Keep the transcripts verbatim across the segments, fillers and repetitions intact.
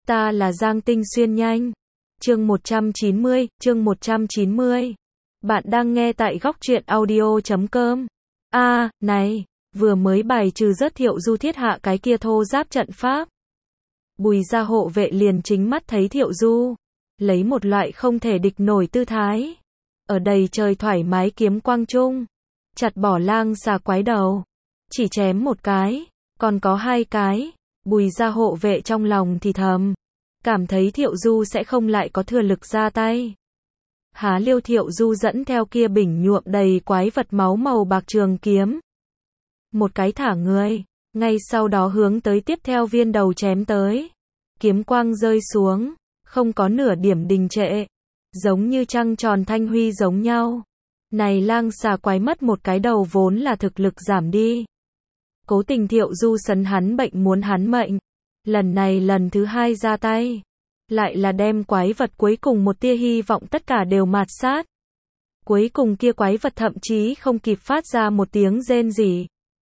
Ta là Giang Tinh Xuyên nhanh. Chương một trăm chín mươi, chương một trăm chín mươi. Bạn đang nghe tại góc truyện audio chấm com. A, à, này, vừa mới bài trừ rất Thiệu Du thiết hạ cái kia thô giáp trận pháp. Bùi gia hộ vệ liền chính mắt thấy Thiệu Du, lấy một loại không thể địch nổi tư thái. Ở đầy trời thoải mái kiếm quang trung, chặt bỏ lang xà quái đầu. Chỉ chém một cái, còn có hai cái. Bùi gia hộ vệ trong lòng thì thầm, cảm thấy Thiệu Du sẽ không lại có thừa lực ra tay. Há liêu Thiệu Du dẫn theo kia bình nhuộm đầy quái vật máu màu bạc trường kiếm. Một cái thả người, ngay sau đó hướng tới tiếp theo viên đầu chém tới. Kiếm quang rơi xuống, không có nửa điểm đình trệ, giống như trăng tròn thanh huy giống nhau. Này lang xà quái mất một cái đầu vốn là thực lực giảm đi. Cố tình Thiệu Du sấn hắn bệnh muốn hắn mệnh. Lần này lần thứ hai ra tay, lại là đem quái vật cuối cùng một tia hy vọng tất cả đều mạt sát. Cuối cùng kia quái vật thậm chí không kịp phát ra một tiếng rên rỉ.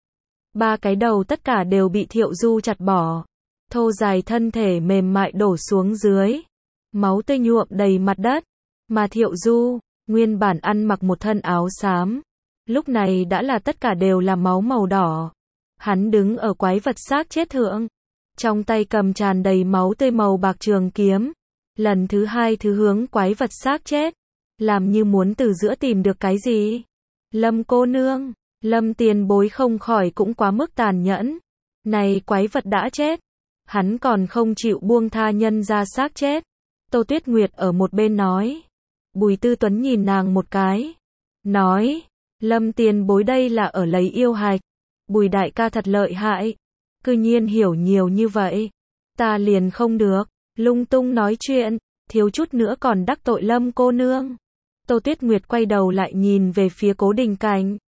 Ba cái đầu tất cả đều bị Thiệu Du chặt bỏ. Thô dài thân thể mềm mại đổ xuống dưới. Máu tươi nhuộm đầy mặt đất. Mà Thiệu Du, nguyên bản ăn mặc một thân áo xám, lúc này đã là tất cả đều là máu màu đỏ. Hắn đứng ở quái vật xác chết thượng, trong tay cầm tràn đầy máu tươi màu bạc trường kiếm, lần thứ hai thứ hướng quái vật xác chết, làm như muốn từ giữa tìm được cái gì. Lâm cô nương, Lâm tiền bối không khỏi cũng quá mức tàn nhẫn. Này quái vật đã chết, hắn còn không chịu buông tha nhân ra xác chết. Tô Tuyết Nguyệt ở một bên nói. Bùi Tư Tuấn nhìn nàng một cái, nói, Lâm tiền bối đây là ở lấy yêu hạch. Bùi đại ca thật lợi hại, cư nhiên hiểu nhiều như vậy. Ta liền không được, lung tung nói chuyện, thiếu chút nữa còn đắc tội Lâm cô nương. Tô Tuyết Nguyệt quay đầu lại nhìn về phía Cố Đình Cảnh.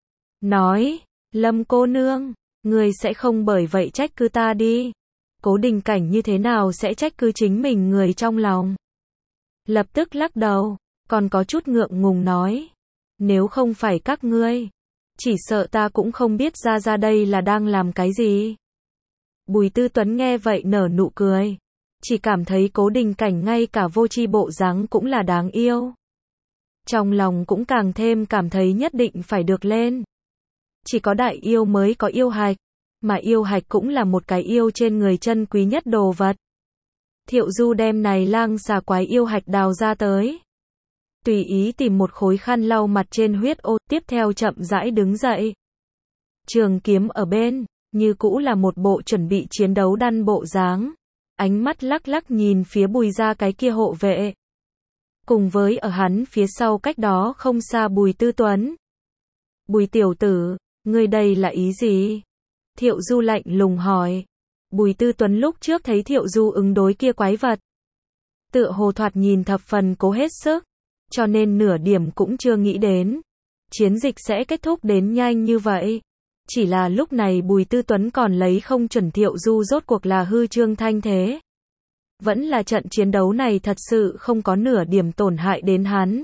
Nói, Lâm cô nương, người sẽ không bởi vậy trách cứ ta đi. Cố Đình Cảnh như thế nào sẽ trách cứ chính mình người trong lòng. Lập tức lắc đầu, còn có chút ngượng ngùng nói. Nếu không phải các ngươi, chỉ sợ ta cũng không biết ra ra đây là đang làm cái gì. Bùi Tư Tuấn nghe vậy nở nụ cười. Chỉ cảm thấy Cố Đình Cảnh ngay cả vô tri bộ dáng cũng là đáng yêu. Trong lòng cũng càng thêm cảm thấy nhất định phải được lên. Chỉ có đại yêu mới có yêu hạch. Mà yêu hạch cũng là một cái yêu trên người chân quý nhất đồ vật. Thiệu Du đem này lang xà quái yêu hạch đào ra tới. Tùy ý tìm một khối khăn lau mặt trên huyết ô, tiếp theo chậm rãi đứng dậy. Trường kiếm ở bên, như cũ là một bộ chuẩn bị chiến đấu đăn bộ dáng. Ánh mắt lắc lắc nhìn phía Bùi gia cái kia hộ vệ. Cùng với ở hắn phía sau cách đó không xa Bùi Tư Tuấn. Bùi tiểu tử, ngươi đây là ý gì? Thiệu Du lạnh lùng hỏi. Bùi Tư Tuấn lúc trước thấy Thiệu Du ứng đối kia quái vật, tựa hồ thoạt nhìn thập phần cố hết sức, cho nên nửa điểm cũng chưa nghĩ đến chiến dịch sẽ kết thúc đến nhanh như vậy. Chỉ là lúc này Bùi Tư Tuấn còn lấy không chuẩn Thiệu Du rốt cuộc là hư trương thanh thế. Vẫn là trận chiến đấu này thật sự không có nửa điểm tổn hại đến hắn.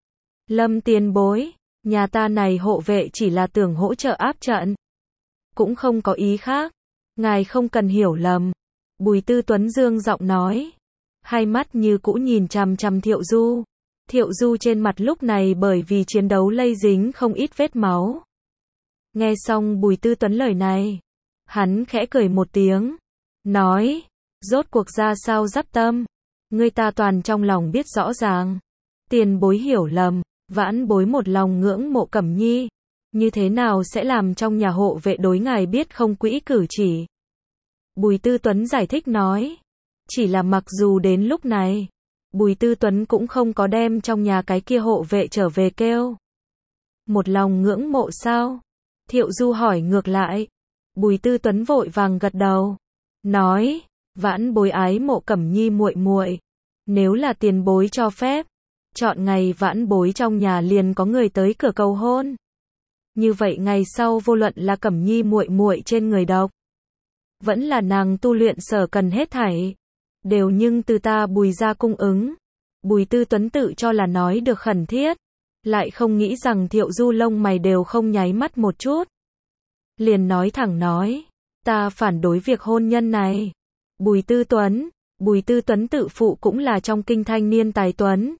Lâm tiền bối, nhà ta này hộ vệ chỉ là tưởng hỗ trợ áp trận, cũng không có ý khác. Ngài không cần hiểu lầm. Bùi Tư Tuấn dương giọng nói. Hai mắt như cũ nhìn chằm chằm Thiệu Du. Thiệu Du trên mặt lúc này bởi vì chiến đấu lây dính không ít vết máu. Nghe xong Bùi Tư Tuấn lời này, hắn khẽ cười một tiếng, nói, rốt cuộc ra sao giáp tâm, người ta toàn trong lòng biết rõ ràng. Tiền bối hiểu lầm, vãn bối một lòng ngưỡng mộ Cẩm Nhi, như thế nào sẽ làm trong nhà hộ vệ đối ngài biết không quỹ cử chỉ. Bùi Tư Tuấn giải thích nói, chỉ là mặc dù đến lúc này, Bùi Tư Tuấn cũng không có đem trong nhà cái kia hộ vệ trở về kêu. Một lòng ngưỡng mộ sao? Thiệu Du hỏi ngược lại. Bùi Tư Tuấn vội vàng gật đầu, nói, vãn bối ái mộ Cẩm Nhi muội muội, nếu là tiền bối cho phép, chọn ngày vãn bối trong nhà liền có người tới cửa cầu hôn. Như vậy ngày sau vô luận là Cẩm Nhi muội muội trên người độc, vẫn là nàng tu luyện sở cần hết thảy, đều nhưng từ ta Bùi gia cung ứng. Bùi Tư Tuấn tự cho là nói được khẩn thiết, lại không nghĩ rằng Thiệu Du lông mày đều không nháy mắt một chút. Liền nói thẳng nói, ta phản đối việc hôn nhân này. Bùi Tư Tuấn, Bùi Tư Tuấn tự phụ cũng là trong kinh thanh niên tài tuấn.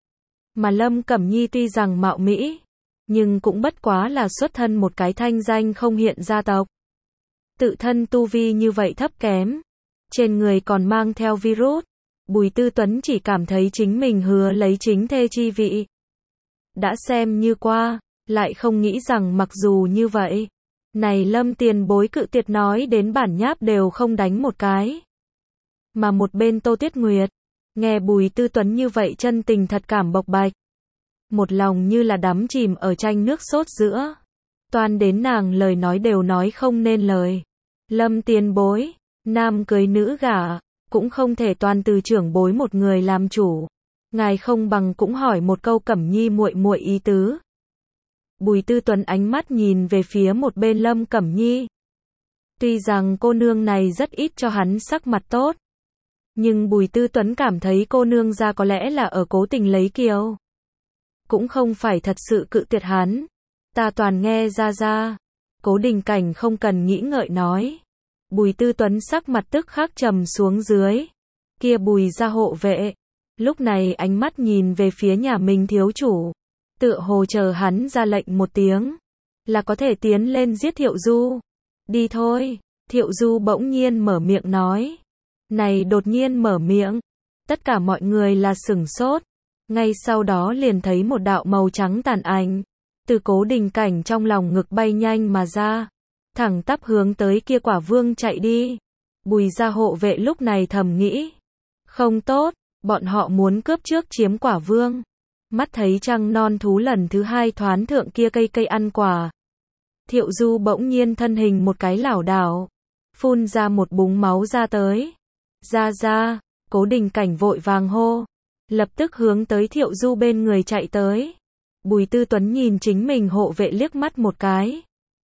Mà Lâm Cẩm Nhi tuy rằng mạo mỹ, nhưng cũng bất quá là xuất thân một cái thanh danh không hiện gia tộc. Tự thân tu vi như vậy thấp kém, trên người còn mang theo virus, Bùi Tư Tuấn chỉ cảm thấy chính mình hứa lấy chính thê chi vị. Đã xem như qua, lại không nghĩ rằng mặc dù như vậy, này Lâm tiền bối cự tuyệt nói đến bản nháp đều không đánh một cái. Mà một bên Tô Tuyết Nguyệt, nghe Bùi Tư Tuấn như vậy chân tình thật cảm bộc bạch. Một lòng như là đắm chìm ở tranh nước sốt giữa. Toan đến nàng lời nói đều nói không nên lời. Lâm tiền bối, nam cưới nữ gả, cũng không thể toàn từ trưởng bối một người làm chủ. Ngài không bằng cũng hỏi một câu Cẩm Nhi muội muội ý tứ. Bùi Tư Tuấn ánh mắt nhìn về phía một bên Lâm Cẩm Nhi. Tuy rằng cô nương này rất ít cho hắn sắc mặt tốt, nhưng Bùi Tư Tuấn cảm thấy cô nương ra có lẽ là ở cố tình lấy kiều. Cũng không phải thật sự cự tuyệt hắn. Ta toàn nghe ra ra. Cố Đình Cảnh không cần nghĩ ngợi nói. Bùi Tư Tuấn sắc mặt tức khắc trầm xuống dưới. Kia Bùi gia hộ vệ. Lúc này ánh mắt nhìn về phía nhà mình thiếu chủ. Tựa hồ chờ hắn ra lệnh một tiếng. Là có thể tiến lên giết Thiệu Du. Đi thôi. Thiệu Du bỗng nhiên mở miệng nói. Này đột nhiên mở miệng. Tất cả mọi người là sửng sốt. Ngay sau đó liền thấy một đạo màu trắng tàn ảnh. Từ Cố Đình Cảnh trong lòng ngực bay nhanh mà ra. Thẳng tắp hướng tới kia quả vương chạy đi. Bùi gia hộ vệ lúc này thầm nghĩ. Không tốt, bọn họ muốn cướp trước chiếm quả vương. Mắt thấy trăng non thú lần thứ hai thoán thượng kia cây cây ăn quả. Thiệu Du bỗng nhiên thân hình một cái lảo đảo. Phun ra một búng máu ra tới. Ra ra, Cố Đình Cảnh vội vàng hô. Lập tức hướng tới Thiệu Du bên người chạy tới. Bùi Tư Tuấn nhìn chính mình hộ vệ liếc mắt một cái.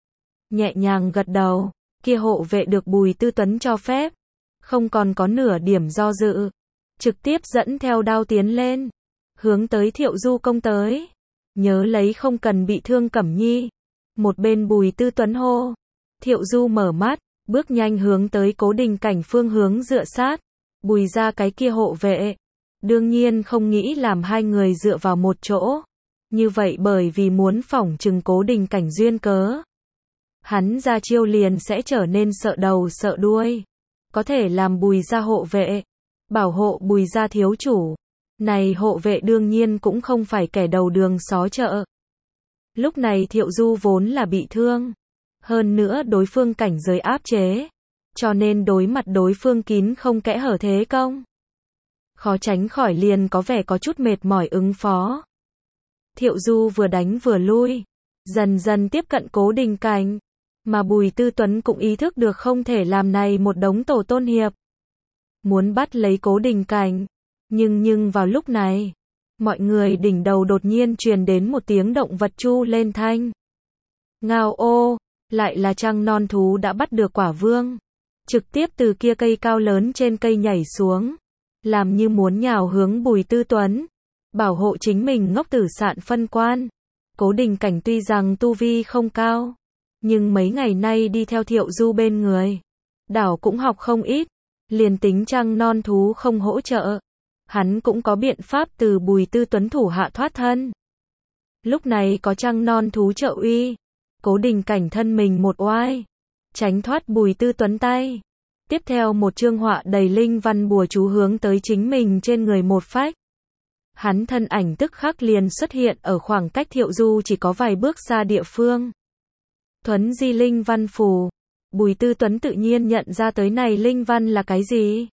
Nhẹ nhàng gật đầu, kia hộ vệ được Bùi Tư Tuấn cho phép. Không còn có nửa điểm do dự. Trực tiếp dẫn theo đao tiến lên. Hướng tới Thiệu Du công tới. Nhớ lấy không cần bị thương Cẩm Nhi. Một bên Bùi Tư Tuấn hô. Thiệu Du mở mắt, bước nhanh hướng tới Cố Đình Cảnh phương hướng dựa sát. Bùi ra cái kia hộ vệ. Đương nhiên không nghĩ làm hai người dựa vào một chỗ. Như vậy bởi vì muốn phỏng chừng Cố Đình Cảnh duyên cớ. Hắn ra chiêu liền sẽ trở nên sợ đầu sợ đuôi. Có thể làm Bùi gia hộ vệ. Bảo hộ Bùi gia thiếu chủ. Này hộ vệ đương nhiên cũng không phải kẻ đầu đường xó chợ. Lúc này Thiệu Du vốn là bị thương. Hơn nữa đối phương cảnh giới áp chế. Cho nên đối mặt đối phương kín không kẽ hở thế công. Khó tránh khỏi liền có vẻ có chút mệt mỏi ứng phó. Thiệu Du vừa đánh vừa lui. Dần dần tiếp cận Cố Đình Cảnh. Mà Bùi Tư Tuấn cũng ý thức được không thể làm này một đống tổ tôn hiệp. Muốn bắt lấy Cố Đình Cảnh. Nhưng nhưng vào lúc này. Mọi người đỉnh đầu đột nhiên truyền đến một tiếng động vật chu lên thanh. Ngao ô. Lại là trăng non thú đã bắt được quả vương. Trực tiếp từ kia cây cao lớn trên cây nhảy xuống. Làm như muốn nhào hướng Bùi Tư Tuấn. Bảo hộ chính mình ngốc tử sạn phân quan. Cố Đình Cảnh tuy rằng tu vi không cao. Nhưng mấy ngày nay đi theo Thiệu Du bên người. Đảo cũng học không ít. Liền tính trăng non thú không hỗ trợ. Hắn cũng có biện pháp từ Bùi Tư Tuấn thủ hạ thoát thân. Lúc này có trăng non thú trợ uy. Cố Đình Cảnh thân mình một oai. Tránh thoát Bùi Tư Tuấn tay. Tiếp theo một chương họa đầy linh văn bùa chú hướng tới chính mình trên người một phách. Hắn thân ảnh tức khắc liền xuất hiện ở khoảng cách Thiệu Du chỉ có vài bước xa địa phương. Thuấn di linh văn phù. Bùi Tư Tuấn tự nhiên nhận ra tới này linh văn là cái gì.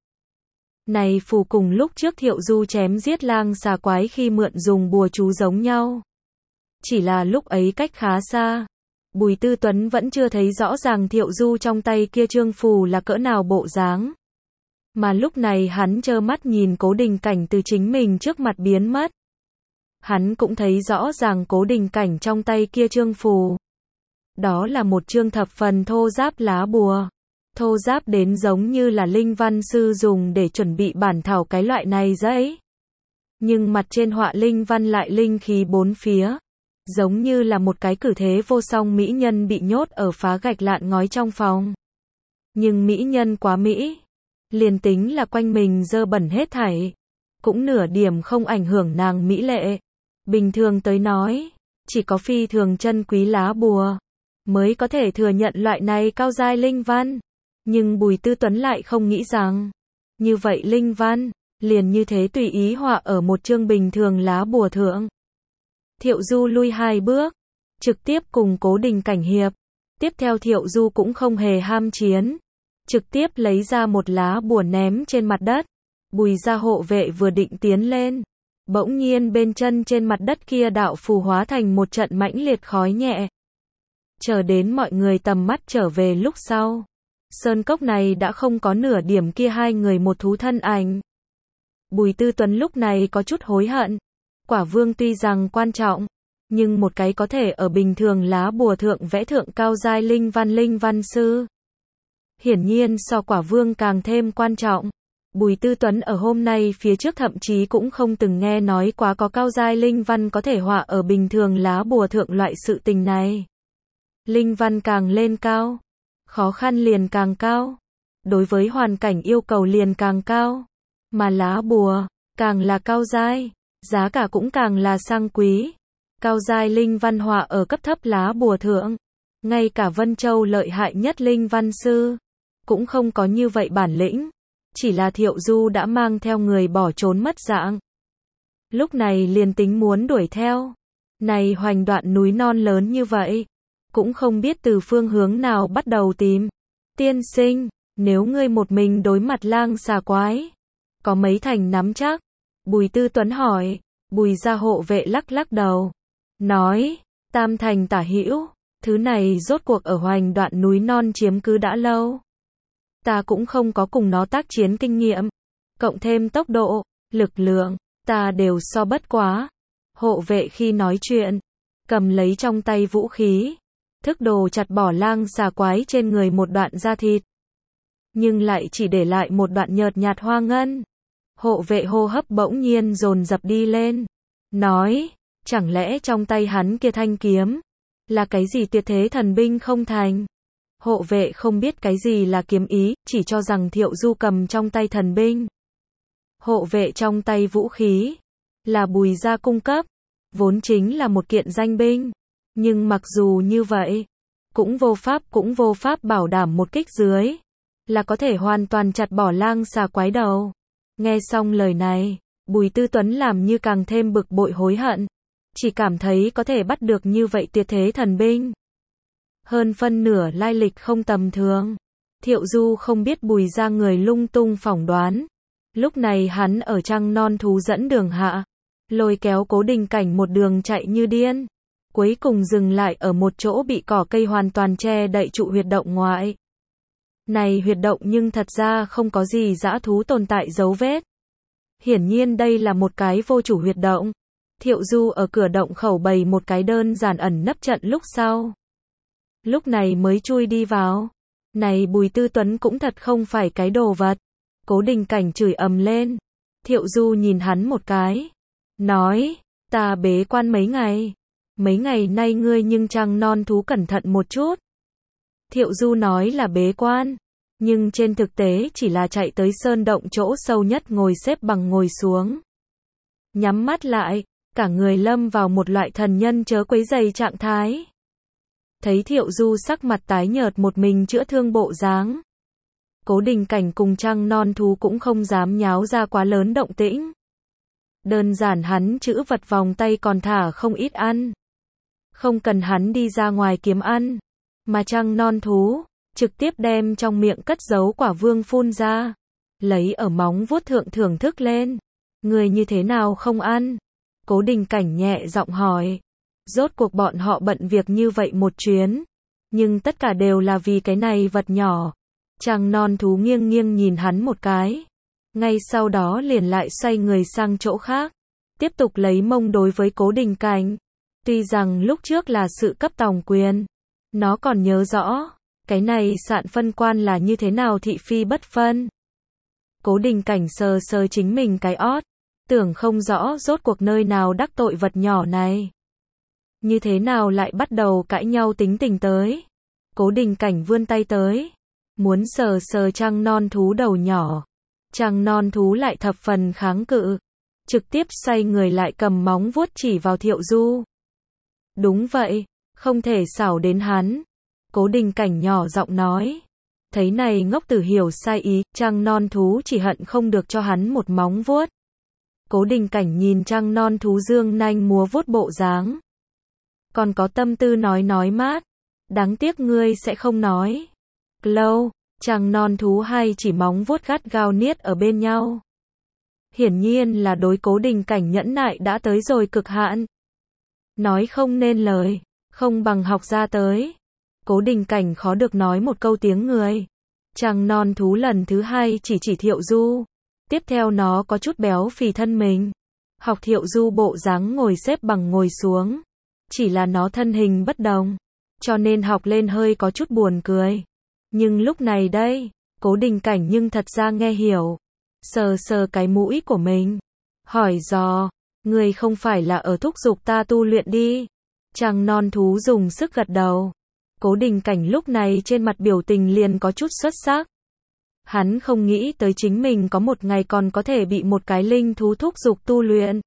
Này phù cùng lúc trước Thiệu Du chém giết lang xà quái khi mượn dùng bùa chú giống nhau. Chỉ là lúc ấy cách khá xa. Bùi Tư Tuấn vẫn chưa thấy rõ ràng Thiệu Du trong tay kia trương phù là cỡ nào bộ dáng. Mà lúc này hắn trơ mắt nhìn Cố Đình Cảnh từ chính mình trước mặt biến mất. Hắn cũng thấy rõ ràng Cố Đình Cảnh trong tay kia trương phù. Đó là một trương thập phần thô ráp lá bùa. Thô ráp đến giống như là linh văn sư dùng để chuẩn bị bản thảo cái loại này giấy. Nhưng mặt trên họa linh văn lại linh khí bốn phía. Giống như là một cái cử thế vô song mỹ nhân bị nhốt ở phá gạch lạn ngói trong phòng. Nhưng mỹ nhân quá mỹ. Liền tính là quanh mình dơ bẩn hết thảy, cũng nửa điểm không ảnh hưởng nàng mỹ lệ. Bình thường tới nói, chỉ có phi thường chân quý lá bùa, mới có thể thừa nhận loại này cao giai linh văn. Nhưng Bùi Tư Tuấn lại không nghĩ rằng, như vậy linh văn, liền như thế tùy ý họa ở một chương bình thường lá bùa thượng. Thiệu Du lui hai bước, trực tiếp cùng Cố Đình Cảnh hiệp. Tiếp theo Thiệu Du cũng không hề ham chiến, trực tiếp lấy ra một lá bùa ném trên mặt đất. Bùi gia hộ vệ vừa định tiến lên, bỗng nhiên bên chân trên mặt đất kia đạo phù hóa thành một trận mãnh liệt khói nhẹ. Chờ đến mọi người tầm mắt trở về lúc sau, sơn cốc này đã không có nửa điểm kia hai người một thú thân ảnh. Bùi Tư Tuấn lúc này có chút hối hận. Quả vương tuy rằng quan trọng, nhưng một cái có thể ở bình thường lá bùa thượng vẽ thượng cao giai linh văn linh văn sư, hiển nhiên so quả vương càng thêm quan trọng. Bùi Tư Tuấn ở hôm nay phía trước thậm chí cũng không từng nghe nói quá có cao giai linh văn có thể họa ở bình thường lá bùa thượng loại sự tình này. Linh văn càng lên cao, khó khăn liền càng cao, đối với hoàn cảnh yêu cầu liền càng cao, mà lá bùa càng là cao giai, giá cả cũng càng là sang quý. Cao giai linh văn họa ở cấp thấp lá bùa thượng, ngay cả Vân Châu lợi hại nhất linh văn sư cũng không có như vậy bản lĩnh, chỉ là Thiệu Du đã mang theo người bỏ trốn mất dạng. Lúc này liền tính muốn đuổi theo, này hoành đoạn núi non lớn như vậy, cũng không biết từ phương hướng nào bắt đầu tìm. Tiên sinh, nếu ngươi một mình đối mặt lang xà quái, có mấy thành nắm chắc? Bùi Tư Tuấn hỏi. Bùi gia hộ vệ lắc lắc đầu, nói, tam thành tả hữu, thứ này rốt cuộc ở hoành đoạn núi non chiếm cứ đã lâu. Ta cũng không có cùng nó tác chiến kinh nghiệm, cộng thêm tốc độ, lực lượng, ta đều so bất quá. Hộ vệ khi nói chuyện, cầm lấy trong tay vũ khí, thức đồ chặt bỏ lang xà quái trên người một đoạn da thịt, nhưng lại chỉ để lại một đoạn nhợt nhạt hoa ngân. Hộ vệ hô hấp bỗng nhiên dồn dập đi lên, nói, chẳng lẽ trong tay hắn kia thanh kiếm là cái gì tuyệt thế thần binh không thành? Hộ vệ không biết cái gì là kiếm ý, chỉ cho rằng Thiệu Du cầm trong tay thần binh. Hộ vệ trong tay vũ khí là Bùi gia cung cấp, vốn chính là một kiện danh binh, nhưng mặc dù như vậy, cũng vô pháp cũng vô pháp bảo đảm một kích dưới là có thể hoàn toàn chặt bỏ lang xà quái đầu. Nghe xong lời này, Bùi Tư Tuấn làm như càng thêm bực bội hối hận, chỉ cảm thấy có thể bắt được như vậy tuyệt thế thần binh, hơn phân nửa lai lịch không tầm thường. Thiệu Du không biết Bùi gia người lung tung phỏng đoán, lúc này hắn ở trăng non thú dẫn đường hạ, lôi kéo Cố Đình Cảnh một đường chạy như điên, cuối cùng dừng lại ở một chỗ bị cỏ cây hoàn toàn che đậy trụ huyệt động ngoại. Này huyệt động nhưng thật ra không có gì dã thú tồn tại dấu vết. Hiển nhiên đây là một cái vô chủ huyệt động. Thiệu Du ở cửa động khẩu bày một cái đơn giản ẩn nấp trận lúc sau, lúc này mới chui đi vào. Này Bùi Tư Tuấn cũng thật không phải cái đồ vật. Cố Đình Cảnh chửi ầm lên. Thiệu Du nhìn hắn một cái, nói, ta bế quan mấy ngày, mấy ngày nay ngươi nhưng trăng non thú cẩn thận một chút. Thiệu Du nói là bế quan, nhưng trên thực tế chỉ là chạy tới sơn động chỗ sâu nhất ngồi xếp bằng ngồi xuống, nhắm mắt lại, cả người lâm vào một loại thần nhân chớ quấy rầy trạng thái. Thấy Thiệu Du sắc mặt tái nhợt một mình chữa thương bộ dáng, Cố Đình Cảnh cùng trăng non thú cũng không dám nháo ra quá lớn động tĩnh. Đơn giản hắn chữ vật vòng tay còn thả không ít ăn, không cần hắn đi ra ngoài kiếm ăn, mà trăng non thú trực tiếp đem trong miệng cất giấu quả vương phun ra, lấy ở móng vuốt thượng thưởng thức lên. Người như thế nào không ăn? Cố Đình Cảnh nhẹ giọng hỏi. Rốt cuộc bọn họ bận việc như vậy một chuyến, nhưng tất cả đều là vì cái này vật nhỏ. Trăng non thú nghiêng nghiêng nhìn hắn một cái, ngay sau đó liền lại xoay người sang chỗ khác, tiếp tục lấy mông đối với Cố Đình Cảnh. Tuy rằng lúc trước là sự cấp tòng quyền, nó còn nhớ rõ, cái này sạn phân quan là như thế nào thị phi bất phân. Cố Đình Cảnh sờ sờ chính mình cái ót, tưởng không rõ rốt cuộc nơi nào đắc tội vật nhỏ này. Như thế nào lại bắt đầu cãi nhau tính tình tới. Cố Đình Cảnh vươn tay tới, muốn sờ sờ trăng non thú đầu nhỏ. Trăng non thú lại thập phần kháng cự, trực tiếp xoay người lại cầm móng vuốt chỉ vào Thiệu Du. Đúng vậy, không thể xảo đến hắn. Cố Đình Cảnh nhỏ giọng nói. Thấy này ngốc tử hiểu sai ý, trăng non thú chỉ hận không được cho hắn một móng vuốt. Cố Đình Cảnh nhìn trăng non thú dương nanh múa vuốt bộ dáng. Còn có tâm tư nói nói mát. Đáng tiếc ngươi sẽ không nói. Lâu, trăng non thú hay chỉ móng vuốt gắt gao niết ở bên nhau. Hiển nhiên là đối Cố Đình Cảnh nhẫn nại đã tới rồi cực hạn. Nói không nên lời, không bằng học ra tới. Cố Đình Cảnh khó được nói một câu tiếng người. Trăng non thú lần thứ hai chỉ chỉ Thiệu Du. Tiếp theo nó có chút béo phì thân mình. Học Thiệu Du bộ dáng ngồi xếp bằng ngồi xuống. Chỉ là nó thân hình bất đồng, cho nên học lên hơi có chút buồn cười. Nhưng lúc này đây, Cố Đình Cảnh nhưng thật ra nghe hiểu. Sờ sờ cái mũi của mình. Hỏi dò, người không phải là ở thúc giục ta tu luyện đi. Trăng non thú dùng sức gật đầu. Cố Đình Cảnh lúc này trên mặt biểu tình liền có chút xuất sắc. Hắn không nghĩ tới chính mình có một ngày còn có thể bị một cái linh thú thúc giục tu luyện.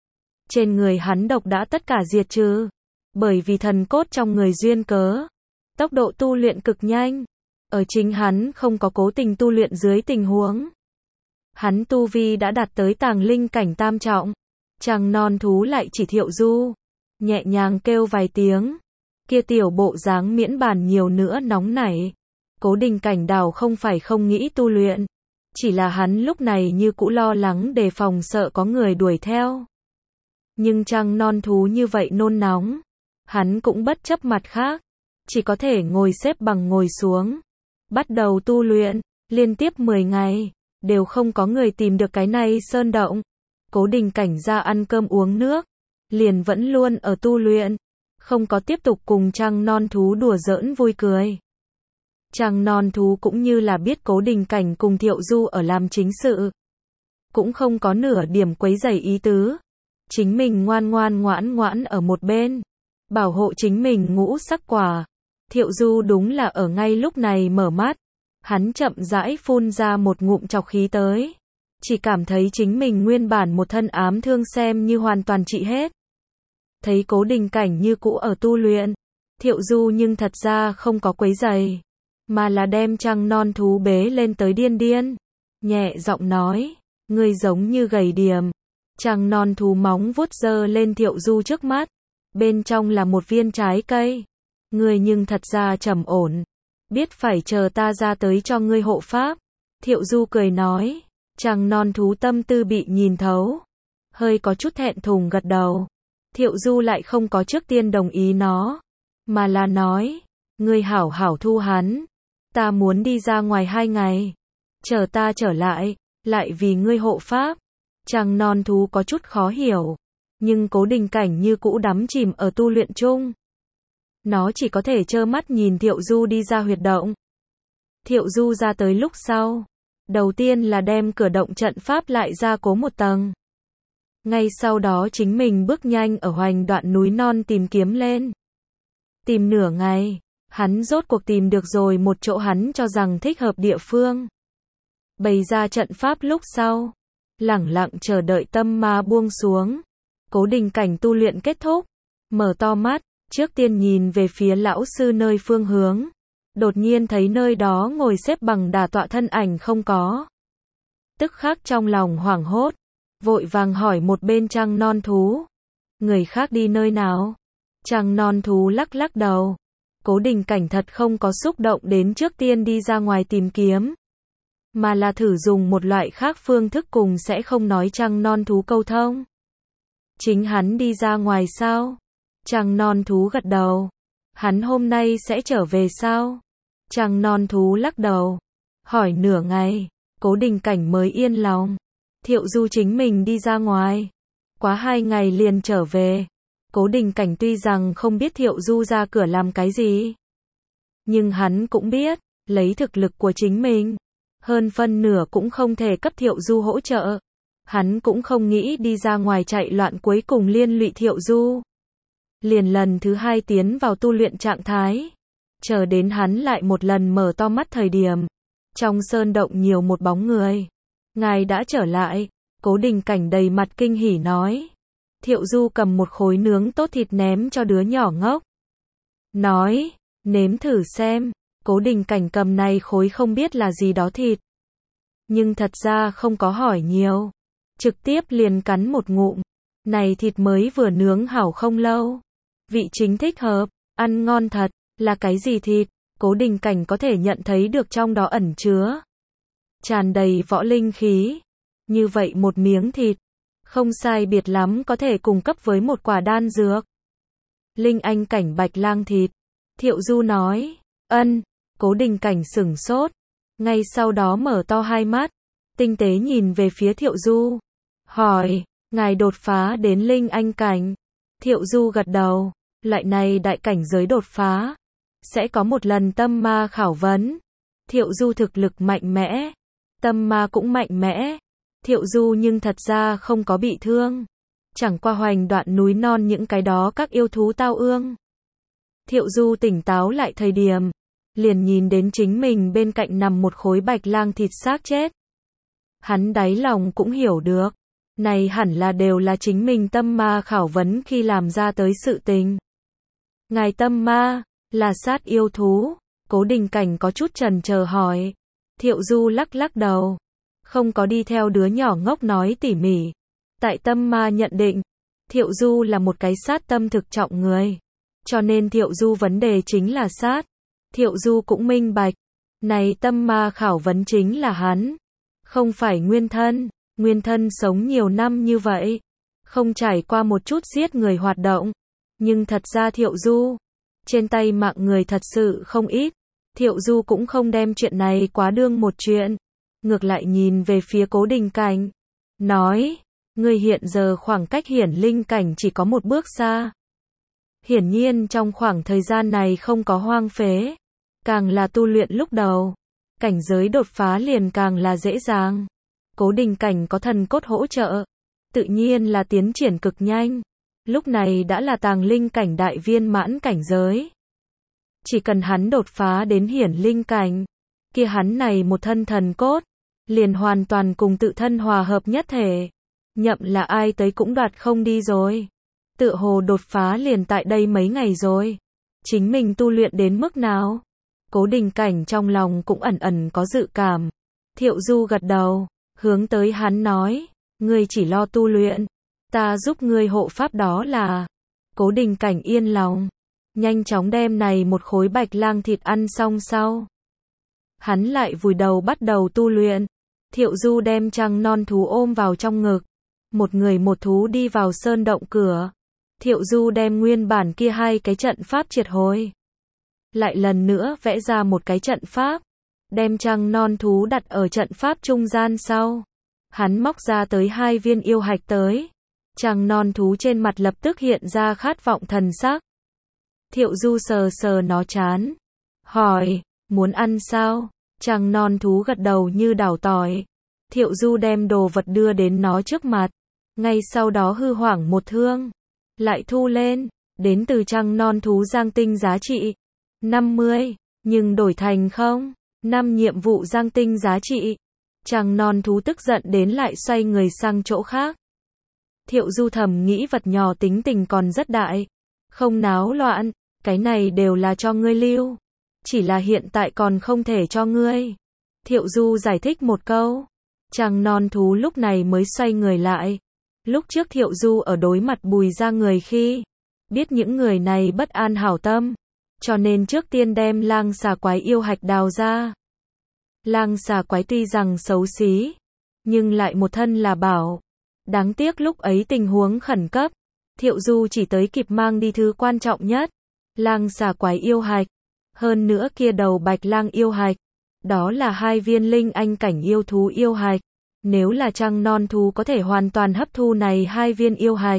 Trên người hắn độc đã tất cả diệt trừ. Bởi vì thần cốt trong người duyên cớ. Tốc độ tu luyện cực nhanh. Ở chính hắn không có cố tình tu luyện dưới tình huống. Hắn tu vi đã đạt tới tàng linh cảnh tam trọng. Trăng non thú lại chỉ Thiệu Du. Nhẹ nhàng kêu vài tiếng. Kia tiểu bộ dáng miễn bàn nhiều nữa nóng nảy. Cố Đình Cảnh đào không phải không nghĩ tu luyện. Chỉ là hắn lúc này như cũ lo lắng đề phòng sợ có người đuổi theo. Nhưng trăng non thú như vậy nôn nóng. Hắn cũng bất chấp mặt khác. Chỉ có thể ngồi xếp bằng ngồi xuống. Bắt đầu tu luyện. Liên tiếp mười ngày. Đều không có người tìm được cái này sơn động. Cố Đình Cảnh ra ăn cơm uống nước. Liền vẫn luôn ở tu luyện. Không có tiếp tục cùng trăng non thú đùa giỡn vui cười. Trăng non thú cũng như là biết Cố Đình Cảnh cùng Thiệu Du ở làm chính sự. Cũng không có nửa điểm quấy rầy ý tứ. Chính mình ngoan ngoan ngoãn ngoãn ở một bên. Bảo hộ chính mình ngũ sắc quả. Thiệu Du đúng là ở ngay lúc này mở mắt. Hắn chậm rãi phun ra một ngụm trọc khí tới. Chỉ cảm thấy chính mình nguyên bản một thân ám thương xem như hoàn toàn trị hết. Thấy Cố Đình Cảnh như cũ ở tu luyện. Thiệu Du nhưng thật ra không có quấy rầy. Mà là đem trăng non thú bế lên tới điên điên. Nhẹ giọng nói. Ngươi giống như gầy điềm. Trăng non thú móng vuốt giơ lên Thiệu Du trước mắt. Bên trong là một viên trái cây. Ngươi nhưng thật ra trầm ổn. Biết phải chờ ta ra tới cho ngươi hộ pháp. Thiệu Du cười nói. Trăng non thú tâm tư bị nhìn thấu. Hơi có chút thẹn thùng gật đầu. Thiệu Du lại không có trước tiên đồng ý nó. Mà là nói. Ngươi hảo hảo thu hắn. Ta muốn đi ra ngoài hai ngày. Chờ ta trở lại. Lại vì ngươi hộ pháp. Trăng non thú có chút khó hiểu. Nhưng Cố Đình Cảnh như cũ đắm chìm ở tu luyện chung. Nó chỉ có thể trơ mắt nhìn Thiệu Du đi ra huyệt động. Thiệu Du ra tới lúc sau. Đầu tiên là đem cửa động trận pháp lại ra cố một tầng. Ngay sau đó chính mình bước nhanh ở hoành đoạn núi non tìm kiếm lên. Tìm nửa ngày, hắn rốt cuộc tìm được rồi một chỗ hắn cho rằng thích hợp địa phương. Bày ra trận pháp lúc sau. Lẳng lặng chờ đợi tâm ma buông xuống. Cố Đình Cảnh tu luyện kết thúc. Mở to mắt, trước tiên nhìn về phía lão sư nơi phương hướng. Đột nhiên thấy nơi đó ngồi xếp bằng đả tọa thân ảnh không có. Tức khắc trong lòng hoảng hốt. Vội vàng hỏi một bên trăng non thú. Người khác đi nơi nào? Trăng non thú lắc lắc đầu. Cố Đình Cảnh thật không có xúc động đến trước tiên đi ra ngoài tìm kiếm. Mà là thử dùng một loại khác phương thức cùng sẽ không nói trăng non thú câu thông. Chính hắn đi ra ngoài sao? Trăng non thú gật đầu. Hắn hôm nay sẽ trở về sao? Trăng non thú lắc đầu. Hỏi nửa ngày. Cố Đình Cảnh mới yên lòng. Thiệu Du chính mình đi ra ngoài. Quá hai ngày liền trở về. Cố Đình Cảnh tuy rằng không biết Thiệu Du ra cửa làm cái gì. Nhưng hắn cũng biết. Lấy thực lực của chính mình. Hơn phân nửa cũng không thể cấp Thiệu Du hỗ trợ. Hắn cũng không nghĩ đi ra ngoài chạy loạn cuối cùng liên lụy Thiệu Du. Liền lần thứ hai tiến vào tu luyện trạng thái. Chờ đến hắn lại một lần mở to mắt thời điểm, trong sơn động nhiều một bóng người. Ngài đã trở lại, Cố Đình Cảnh đầy mặt kinh hỉ nói. Thiệu Du cầm một khối nướng tốt thịt ném cho đứa nhỏ ngốc. Nói, nếm thử xem. Cố Đình Cảnh cầm này khối không biết là gì đó thịt. Nhưng thật ra không có hỏi nhiều. Trực tiếp liền cắn một ngụm. Này thịt mới vừa nướng hảo không lâu. Vị chính thích hợp, ăn ngon thật. Là cái gì thịt? Cố Đình Cảnh có thể nhận thấy được trong đó ẩn chứa tràn đầy võ linh khí. Như vậy một miếng thịt, không sai biệt lắm có thể cung cấp với một quả đan dược. Linh anh cảnh bạch lang thịt. Thiệu Du nói. Ân. Cố Đình Cảnh sửng sốt. Ngay sau đó mở to hai mắt, tinh tế nhìn về phía Thiệu Du. Hỏi, ngài đột phá đến linh anh cảnh. Thiệu Du gật đầu. Loại này đại cảnh giới đột phá sẽ có một lần tâm ma khảo vấn. Thiệu Du thực lực mạnh mẽ, tâm ma cũng mạnh mẽ. Thiệu Du nhưng thật ra không có bị thương, chẳng qua hoành đoạn núi non những cái đó các yêu thú tao ương. Thiệu Du tỉnh táo lại thời điểm, liền nhìn đến chính mình bên cạnh nằm một khối bạch lang thịt xác chết. Hắn đáy lòng cũng hiểu được, này hẳn là đều là chính mình tâm ma khảo vấn khi làm ra tới sự tình. Ngài tâm ma là sát yêu thú? Cố Đình Cảnh có chút chần chờ hỏi. Thiệu Du lắc lắc đầu, không có đi theo đứa nhỏ ngốc nói tỉ mỉ. Tại tâm ma nhận định, Thiệu Du là một cái sát tâm thực trọng người, cho nên Thiệu Du vấn đề chính là sát. Thiệu Du cũng minh bạch, này tâm ma khảo vấn chính là hắn, không phải Nguyên Thân. Nguyên Thân sống nhiều năm như vậy, không trải qua một chút giết người hoạt động, nhưng thật ra Thiệu Du trên tay mạng người thật sự không ít. Thiệu Du cũng không đem chuyện này quá đương một chuyện, ngược lại nhìn về phía Cố Đình Cảnh, nói, ngươi hiện giờ khoảng cách hiển linh cảnh chỉ có một bước xa. Hiển nhiên trong khoảng thời gian này không có hoang phế, càng là tu luyện lúc đầu, cảnh giới đột phá liền càng là dễ dàng. Cố Đình Cảnh có thần cốt hỗ trợ, tự nhiên là tiến triển cực nhanh. Lúc này đã là tàng linh cảnh đại viên mãn cảnh giới. Chỉ cần hắn đột phá đến hiển linh cảnh, kia hắn này một thân thần cốt, liền hoàn toàn cùng tự thân hòa hợp nhất thể. Nhậm là ai tới cũng đoạt không đi rồi. Tựa hồ đột phá liền tại đây mấy ngày rồi. Chính mình tu luyện đến mức nào? Cố Đình Cảnh trong lòng cũng ẩn ẩn có dự cảm. Thiệu Du gật đầu, hướng tới hắn nói, ngươi chỉ lo tu luyện, ta giúp ngươi hộ pháp đó là. Cố Đình Cảnh yên lòng, nhanh chóng đem này một khối bạch lang thịt ăn xong sau. Hắn lại vùi đầu bắt đầu tu luyện. Thiệu Du đem trăng non thú ôm vào trong ngực. Một người một thú đi vào sơn động cửa. Thiệu Du đem nguyên bản kia hai cái trận pháp triệt hồi. Lại lần nữa vẽ ra một cái trận pháp. Đem trăng non thú đặt ở trận pháp trung gian sau. Hắn móc ra tới hai viên yêu hạch tới. Trăng non thú trên mặt lập tức hiện ra khát vọng thần sắc. Thiệu Du sờ sờ nó chán. Hỏi, muốn ăn sao? Trăng non thú gật đầu như đảo tỏi. Thiệu Du đem đồ vật đưa đến nó trước mặt. Ngay sau đó hư hoảng một thương. Lại thu lên. Đến từ trăng non thú giang tinh giá trị năm mươi. Nhưng đổi thành không. năm nhiệm vụ giang tinh giá trị. Trăng non thú tức giận đến lại xoay người sang chỗ khác. Thiệu Du thầm nghĩ vật nhỏ tính tình còn rất đại. Không náo loạn. Cái này đều là cho ngươi lưu. Chỉ là hiện tại còn không thể cho ngươi. Thiệu Du giải thích một câu. Trăng non thú lúc này mới xoay người lại. Lúc trước Thiệu Du ở đối mặt Bùi ra người khi biết những người này bất an hảo tâm, cho nên trước tiên đem lang xà quái yêu hạch đào ra. Lang xà quái tuy rằng xấu xí, nhưng lại một thân là bảo. Đáng tiếc lúc ấy tình huống khẩn cấp, Thiệu Du chỉ tới kịp mang đi thứ quan trọng nhất, lang xà quái yêu hạch. Hơn nữa kia đầu bạch lang yêu hạch, đó là hai viên linh anh cảnh yêu thú yêu hạch. Nếu là trăng non thú có thể hoàn toàn hấp thu này hai viên yêu hạch,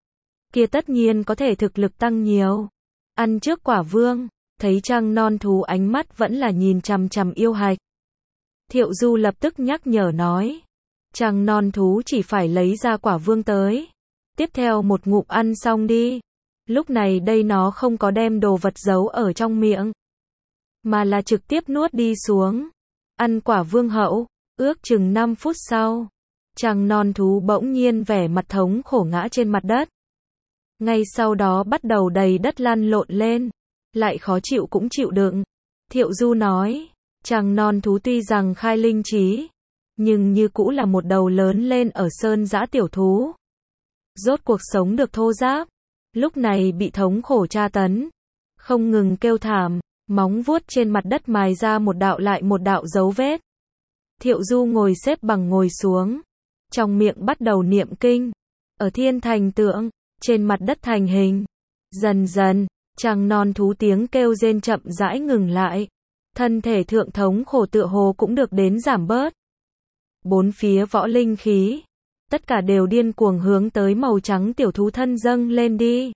kia tất nhiên có thể thực lực tăng nhiều. Ăn trước quả vương, thấy trăng non thú ánh mắt vẫn là nhìn chằm chằm yêu hạch. Thiệu Du lập tức nhắc nhở nói, trăng non thú chỉ phải lấy ra quả vương tới. Tiếp theo một ngụm ăn xong đi. Lúc này đây nó không có đem đồ vật giấu ở trong miệng. mà là trực tiếp nuốt đi xuống. Ăn quả vương hậu, ước chừng năm phút sau, trăng non thú bỗng nhiên vẻ mặt thống khổ ngã trên mặt đất. Ngay sau đó bắt đầu đầy đất lăn lộn lên, lại khó chịu cũng chịu đựng. Thiệu Du nói, trăng non thú tuy rằng khai linh trí, nhưng như cũ là một đầu lớn lên ở sơn dã tiểu thú. Rốt cuộc sống được thô ráp, lúc này bị thống khổ tra tấn, không ngừng kêu thảm, móng vuốt trên mặt đất mài ra một đạo lại một đạo dấu vết. Thiệu Du ngồi xếp bằng ngồi xuống, trong miệng bắt đầu niệm kinh, ở thiên thành tượng, trên mặt đất thành hình. Dần dần, trăng non thú tiếng kêu rên chậm rãi ngừng lại, thân thể thượng thống khổ tựa hồ cũng được đến giảm bớt. Bốn phía võ linh khí, tất cả đều điên cuồng hướng tới màu trắng tiểu thú thân dâng lên đi.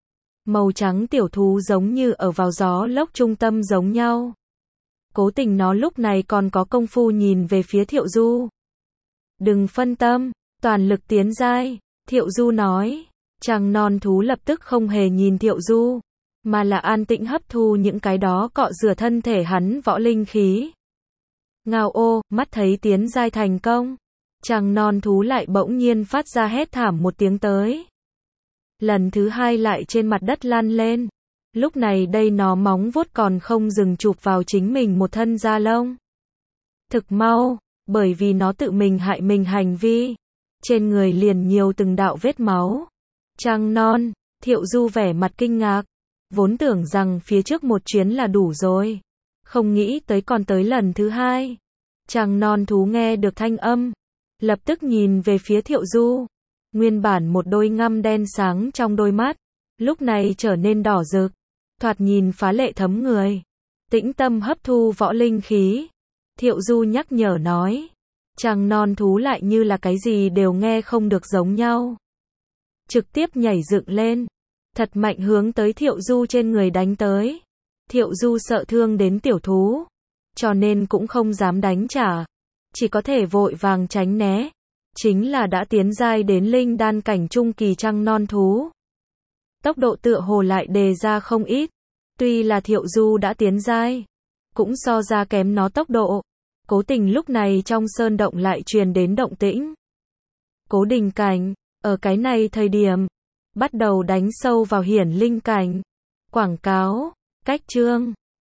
Màu trắng tiểu thú giống như ở vào gió lốc trung tâm giống nhau. Cố tình nó lúc này còn có công phu nhìn về phía Thiệu Du. Đừng phân tâm, toàn lực tiến giai, Thiệu Du nói. Trăng non thú lập tức không hề nhìn Thiệu Du, mà là an tĩnh hấp thu những cái đó cọ rửa thân thể hắn võ linh khí. Ngao ô, mắt thấy tiến giai thành công, trăng non thú lại bỗng nhiên phát ra hét thảm một tiếng tới. Lần thứ hai lại trên mặt đất lăn lên. Lúc này đây nó móng vuốt còn không dừng chụp vào chính mình một thân da lông. Thực mau, bởi vì nó tự mình hại mình hành vi, trên người liền nhiều từng đạo vết máu. Trăng non, Thiệu Du vẻ mặt kinh ngạc, vốn tưởng rằng phía trước một chuyến là đủ rồi, không nghĩ tới còn tới lần thứ hai. Trăng non thú nghe được thanh âm, lập tức nhìn về phía Thiệu Du, nguyên bản một đôi ngăm đen sáng trong đôi mắt, lúc này trở nên đỏ rực, thoạt nhìn phá lệ thấm người. Tĩnh tâm hấp thu võ linh khí, Thiệu Du nhắc nhở nói, trăng non thú lại như là cái gì đều nghe không được giống nhau. Trực tiếp nhảy dựng lên, thật mạnh hướng tới Thiệu Du trên người đánh tới. Thiệu Du sợ thương đến tiểu thú, cho nên cũng không dám đánh trả, chỉ có thể vội vàng tránh né. Chính là đã tiến giai đến linh đan cảnh trung kỳ trăng non thú. Tốc độ tựa hồ lại đề ra không ít, tuy là Thiệu Du đã tiến giai, cũng so ra kém nó tốc độ. Cố tình lúc này trong sơn động lại truyền đến động tĩnh. Cố Đình Cảnh, ở cái này thời điểm, bắt đầu đánh sâu vào hiển linh cảnh. Quảng cáo, cách chương.